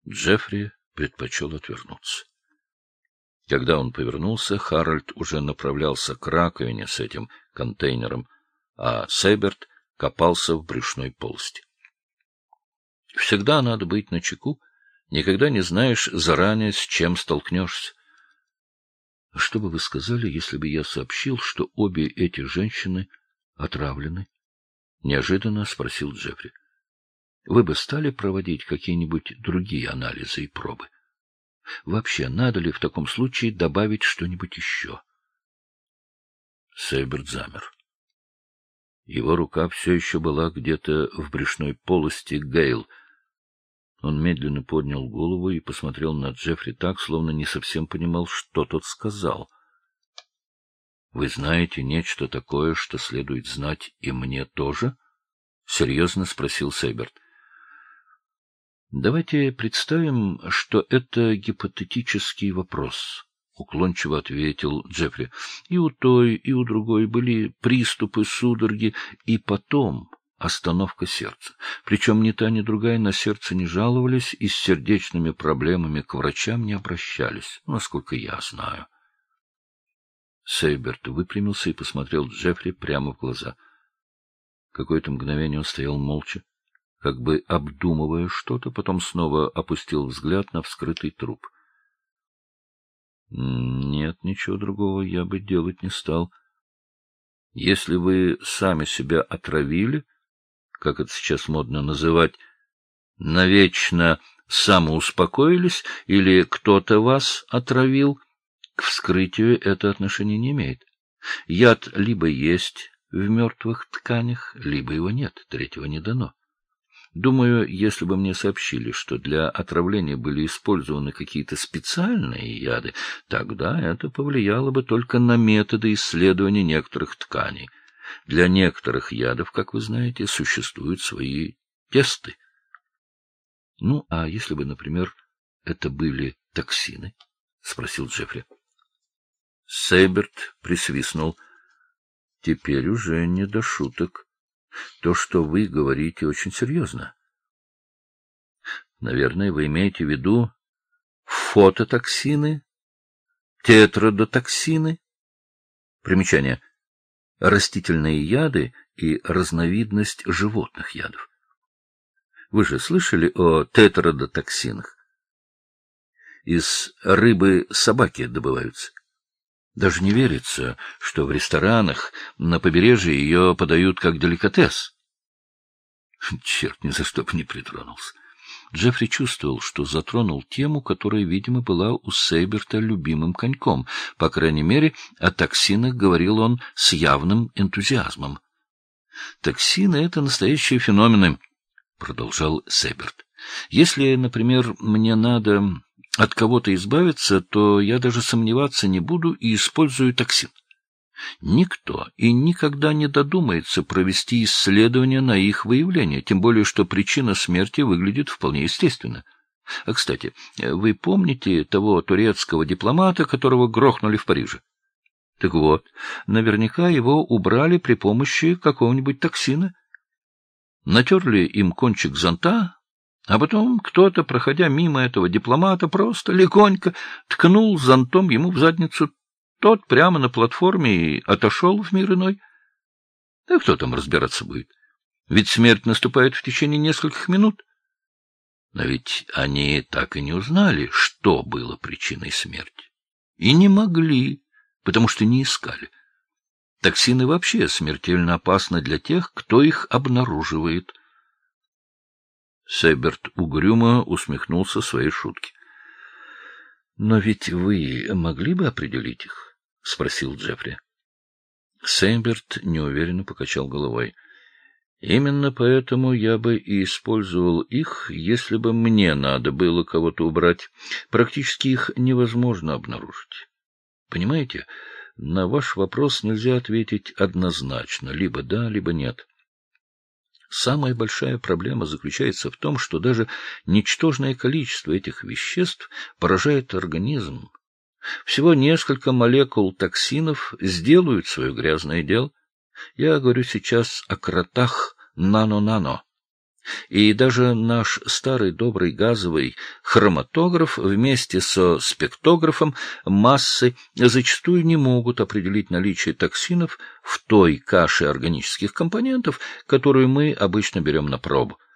Джеффри предпочел отвернуться. Когда он повернулся, Харальд уже направлялся к раковине с этим контейнером, а Сейберт копался в брюшной полости. Всегда надо быть начеку, никогда не знаешь заранее, с чем столкнешься. — Что бы вы сказали, если бы я сообщил, что обе эти женщины отравлены? — неожиданно спросил Джеффри. — Вы бы стали проводить какие-нибудь другие анализы и пробы? Вообще, надо ли в таком случае добавить что-нибудь еще? Сейберт замер. Его рука все еще была где-то в брюшной полости Гейл. Он медленно поднял голову и посмотрел на Джеффри так, словно не совсем понимал, что тот сказал. — Вы знаете нечто такое, что следует знать и мне тоже? — серьезно спросил Сейберт. — Давайте представим, что это гипотетический вопрос, — уклончиво ответил Джеффри. — И у той, и у другой были приступы судороги, и потом остановка сердца. Причем ни та, ни другая на сердце не жаловались и с сердечными проблемами к врачам не обращались, насколько я знаю. Сейберт выпрямился и посмотрел Джеффри прямо в глаза. Какое-то мгновение он стоял молча, как бы обдумывая что-то, потом снова опустил взгляд на вскрытый труп. — Нет, ничего другого я бы делать не стал. Если вы сами себя отравили, как это сейчас модно называть, навечно самоуспокоились, или кто-то вас отравил, к вскрытию это отношение не имеет. Яд либо есть в мертвых тканях, либо его нет, третьего не дано. Думаю, если бы мне сообщили, что для отравления были использованы какие-то специальные яды, тогда это повлияло бы только на методы исследования некоторых тканей. Для некоторых ядов, как вы знаете, существуют свои тесты. Ну, а если бы, например, это были токсины? — спросил Джеффри. Сейберт присвистнул. — Теперь уже не до шуток. То, что вы говорите, очень серьезно. Наверное, вы имеете в виду фототоксины, тетрадотоксины? Примечание. Растительные яды и разновидность животных ядов. Вы же слышали о тетрадотоксинах? Из рыбы собаки добываются. Даже не верится, что в ресторанах на побережье ее подают как деликатес. Черт, ни за что бы не притронулся. Джеффри чувствовал, что затронул тему, которая, видимо, была у Сейберта любимым коньком. По крайней мере, о токсинах говорил он с явным энтузиазмом. «Токсины — это настоящие феномены», — продолжал Сейберт. «Если, например, мне надо от кого-то избавиться, то я даже сомневаться не буду и использую токсин. Никто и никогда не додумается провести исследование на их выявление, тем более что причина смерти выглядит вполне естественно. А, кстати, вы помните того турецкого дипломата, которого грохнули в Париже? Так вот, наверняка его убрали при помощи какого-нибудь токсина. Натерли им кончик зонта, а потом кто-то, проходя мимо этого дипломата, просто легонько ткнул зонтом ему в задницу. Тот прямо на платформе и отошел в мир иной. Да кто там разбираться будет? Ведь смерть наступает в течение нескольких минут. Но ведь они так и не узнали, что было причиной смерти. И не могли, потому что не искали. Токсины вообще смертельно опасны для тех, кто их обнаруживает. Сейберт угрюмо усмехнулся своей шутке. — Но ведь вы могли бы определить их? — спросил Джеффри. Сейберт неуверенно покачал головой. — Именно поэтому я бы и использовал их, если бы мне надо было кого-то убрать. Практически их невозможно обнаружить. Понимаете, на ваш вопрос нельзя ответить однозначно, либо да, либо нет. Самая большая проблема заключается в том, что даже ничтожное количество этих веществ поражает организм. Всего несколько молекул токсинов сделают свое грязное дело. Я говорю сейчас о кротах нано-нано. И даже наш старый добрый газовый хроматограф вместе со спектографом массы зачастую не могут определить наличие токсинов в той каше органических компонентов, которую мы обычно берем на пробу.